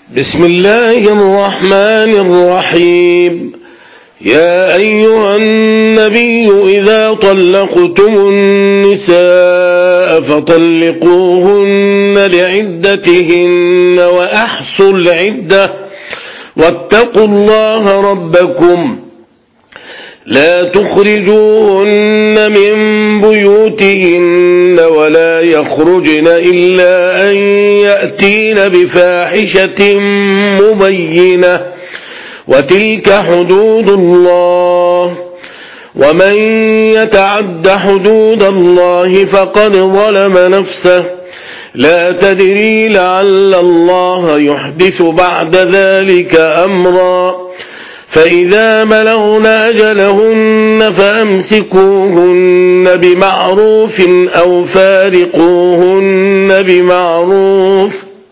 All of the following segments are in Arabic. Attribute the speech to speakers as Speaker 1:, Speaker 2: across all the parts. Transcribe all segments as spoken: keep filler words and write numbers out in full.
Speaker 1: بسم الله الرحمن الرحيم. يا أيها النبي إذا طلقتم النساء فطلقوهن لعدتهن وأحصوا العدة واتقوا الله ربكم لا تخرجوهن من بيوتهن ولا يخرجن إلا أن يأتين بفاحشة مبينة وتلك حدود الله ومن يتعد حدود الله فقد ظلم نفسه لا تدري لعل الله يحدث بعد ذلك أمرا فإذا بلغن أجلهن فأمسكوهن بمعروف أو فارقوهن بمعروف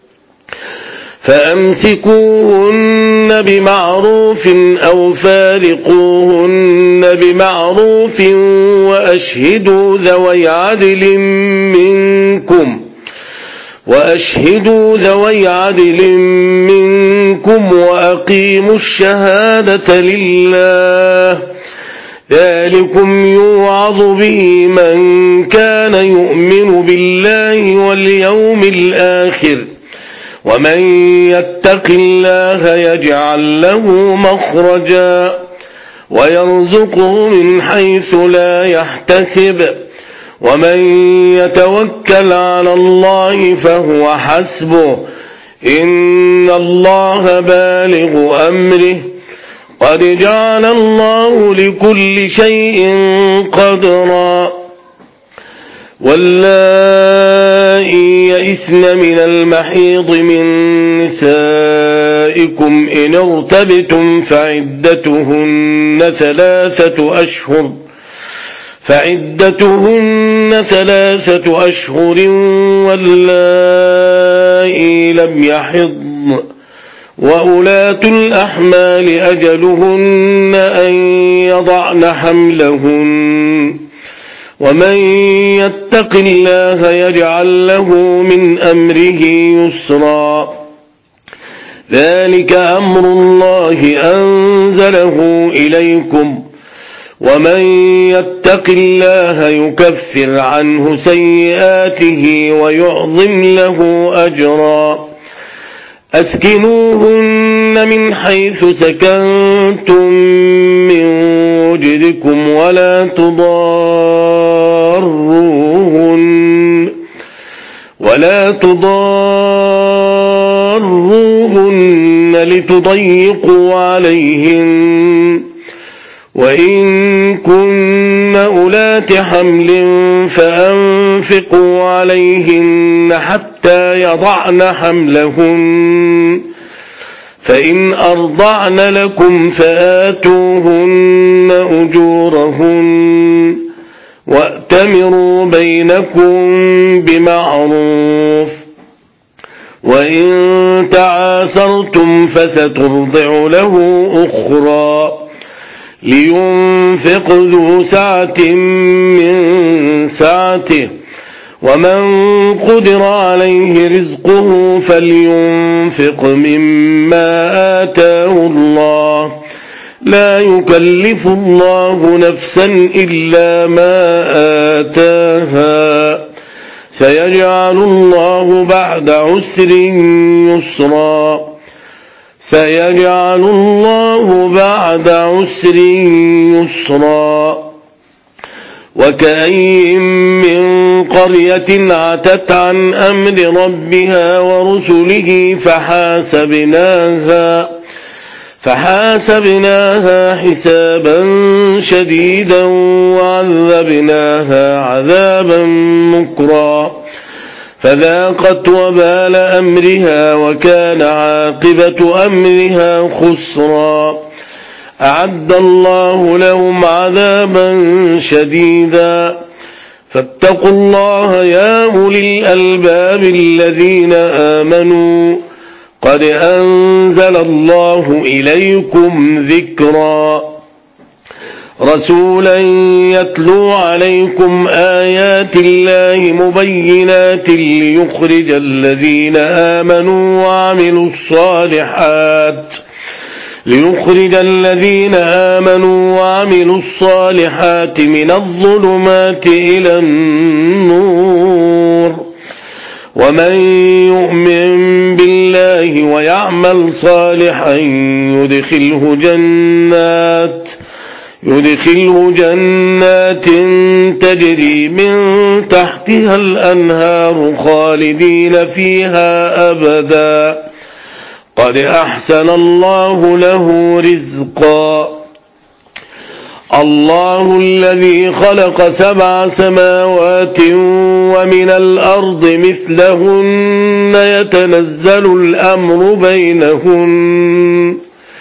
Speaker 1: فأمسكوهن بمعروف أو فارقوهن بمعروف وأشهدوا ذوي عدل منكم وأشهدوا ذوي عدل منكم وأقيموا الشهادة لله ذلكم يوعظ به من كان يؤمن بالله واليوم الآخر ومن يتق الله يجعل له مخرجا ويرزقه من حيث لا يحتسب ومن يتوكل على الله فهو حسبه إن الله بالغ أمره قد جعل الله لكل شيء قدرا واللائي يئسن من المحيض من نسائكم إن ارتبتم فعدتهن ثلاثة أشهر فعدتهن ثلاثة أشهر واللائي لم يحضن وأولاة الأحمال أجلهن أن يضعن حملهن ومن يتق الله يجعل له من أمره يسرا ذلك أمر الله أنزله إليكم ومن يتق الله يكفر عنه سيئاته ويعظم له أجرا أسكنوهن من حيث سكنتم من وجدكم ولا تضاروهن ولا تضاروهن لتضيقوا عليهن وإن كن أولات حمل فأنفقوا عليهن حتى يضعن حملهن فإن أرضعن لكم فآتوهن أجورهن وأتمروا بينكم بمعروف وإن تعاثرتم فسترضع له أخرى لينفق ذو سعة من سعته ومن قدر عليه رزقه فلينفق مما آتاه الله لا يكلف الله نفسا إلا ما آتاها سيجعل الله بعد عسر يسرا سيجعل الله بعد عسر يسرا وكأين من قرية عتت عن أمر ربها ورسله فحاسبناها فحاسبناها حسابا شديدا وعذبناها عذابا نكرا فذاقت وبال أمرها وكان عاقبة أمرها خسرا أعد الله لهم عذابا شديدا فاتقوا الله يا أولي الألباب الذين آمنوا قد أنزل الله إليكم ذكرا رسولا يتلو عليكم آيات الله مبينات ليخرج الذين آمنوا وعملوا الصالحات ليخرج الذين آمنوا وعملوا الصالحات من الظلمات إلى النور ومن يؤمن بالله ويعمل صالحا يدخله جنات يدخله جنات تجري من تحتها الأنهار خالدين فيها أبدا قد أحسن الله له رزقا الله الذي خلق سبع سماوات ومن الأرض مثلهن يتنزل الأمر بينهن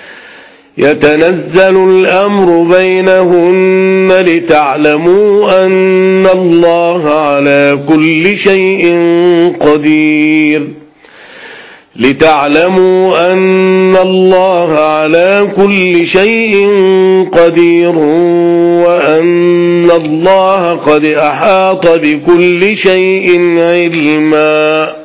Speaker 1: يتنزل الأمر بينهن لتعلموا أن الله على كل شيء قدير لتعلموا أن الله على كل شيء قدير وأن الله قد أحاط بكل شيء علما